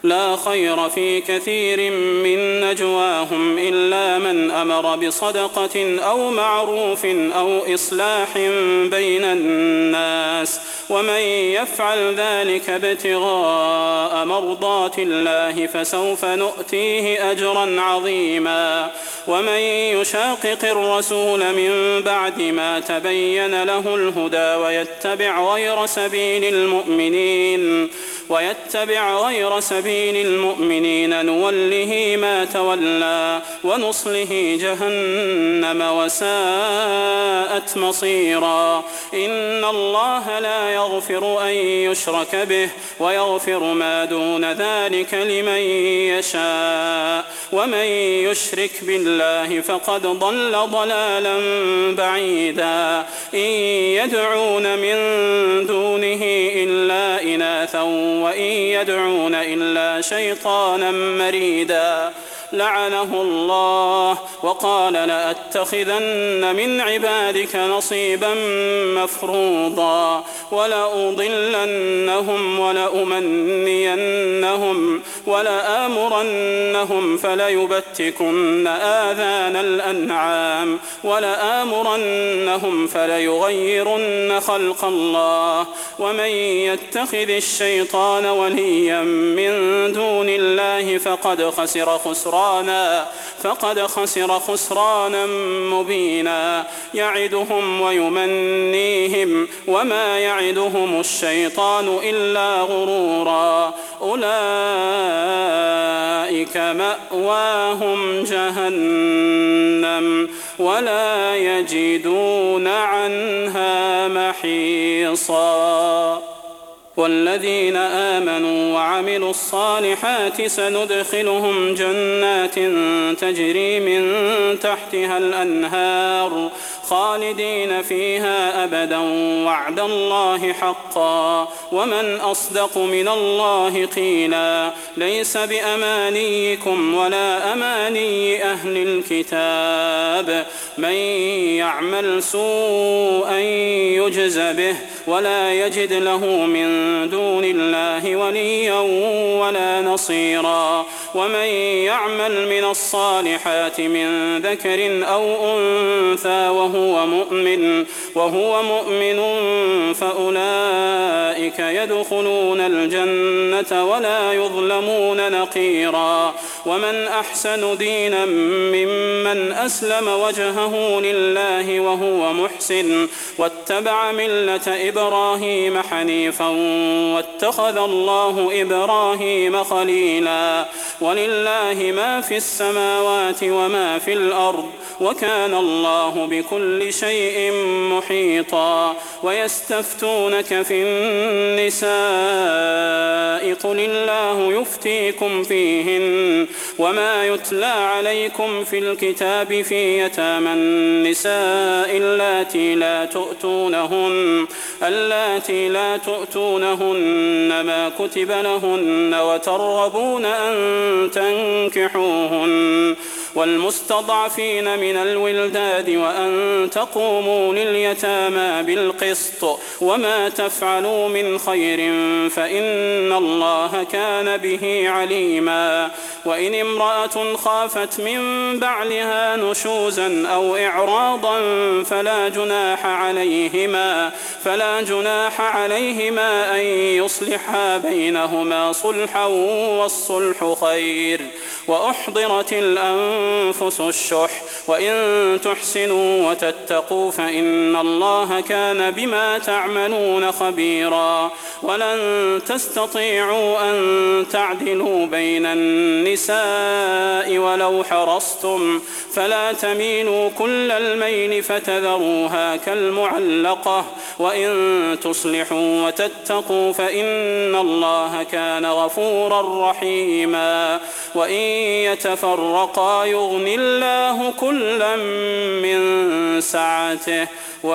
لا خير في كثير من نجواهم إلا من أمر بصدقة أو معروف أو إصلاح بين الناس ومن يفعل ذلك ابتغاء مرضات الله فسوف نؤتيه أجرا عظيما ومن يشاقق الرسول من بعد ما تبين له الهدى ويتبع غير سبيل المؤمنين نوله ما تولى ونصله جهنم وساءت مصيرا إن الله لا يغفر أن يشرك به ويغفر ما دون ذلك لمن يشاء ومن يشرك بالله فقد ضل ضلالا بعيدا إن يدعون من دونه إلا إناثا وإن يدعون إلا شيطانا مريدا لعنه الله وقال لأتخذن من عبادك نصيبا مفروضا ولأضلنهم ولأمنينهم ولآمرنهم فليبتكن آذان الأنعام ولآمرنهم فليغيرن خلق الله ومن يتخذ الشيطان وليا من دون الله فقد خسر خسرانا مبينا يعدهم ويمنيهم وما يعدهم الشيطان إلا غرورا أولئك مأواهم جهنم ولا يجدون عنها محيصا والذين آمنوا وعملوا الصالحات سندخلهم جنات تجري من تحتها الأنهار خالدين فيها أبدا وعد الله حقا ومن أصدق من الله قيلا ليس بأمانيكم ولا أماني أهل الكتاب من يعمل سوءا يجز به ولا يجد له من دون الله وليا ولا نصيرا ومن يعمل من الصالحات من ذكر أو أنثى وهو مؤمن فأولئك يدخلون الجنة ولا يظلمون نقيرا ومن أحسن دينا ممن أسلم وجهه لله وهو محسن واتبع ملة إبراهيم حنيفا واتخذ الله إبراهيم خليلا ولله ما في السماوات وما في الأرض وكان الله بكل شيء محيطا ويستفتونك في النساء قل الله يفتيكم فيهن وما يتلى عليكم في الكتاب في يتامى النساء اللاتي لا تؤتونهن ما كتب لهن وترغبون أن تنكحوهن والمستضعفين من الولدان وأن تقوموا لليتامى بالقسط وما تفعلوا من خير فإن الله كان به عليما وإن امرأة خافت من بعلها نشوزا أو إعراضا فلا جناح عليهما أن يصلحا بينهما صلحا والصلح خير وأحضرت الأنفس الشح وإن تحسنوا وتتقوا فإن الله كان بما تعملون خبيرا ولن تستطيعوا أن تعدلوا بين النساء ولو حرصتم فلا تميلوا كل الميل فتذروها كالمعلقة وإن تصلحوا وتتقوا فإن الله كان غفورا رحيما وإن يتفرقا يغن الله كلا من سعته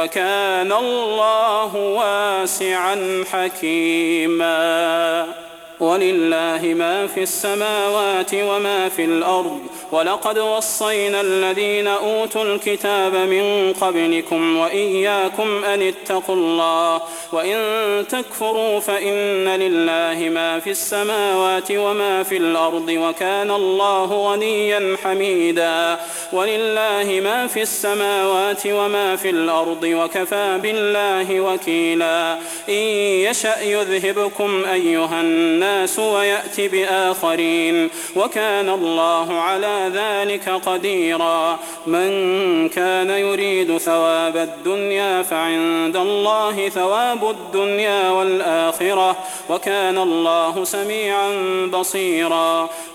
وكان الله واسعا حكيما ولله ما في السماوات وما في الأرض ولقد وصينا الذين أوتوا الكتاب من قبلكم وإياكم أن اتقوا الله وإن تكفروا فإن لله ما في السماوات وما في الأرض وكان الله غنيا حميدا ولله ما في السماوات وما في الأرض وكفى بالله وكيلا إن يشأ يذهبكم أيها الناس ويأت بآخرين وكان الله على ذلك قديرا من كان يريد ثواب الدنيا فعند الله ثواب الدنيا والآخرة وكان الله سميعا بصيرا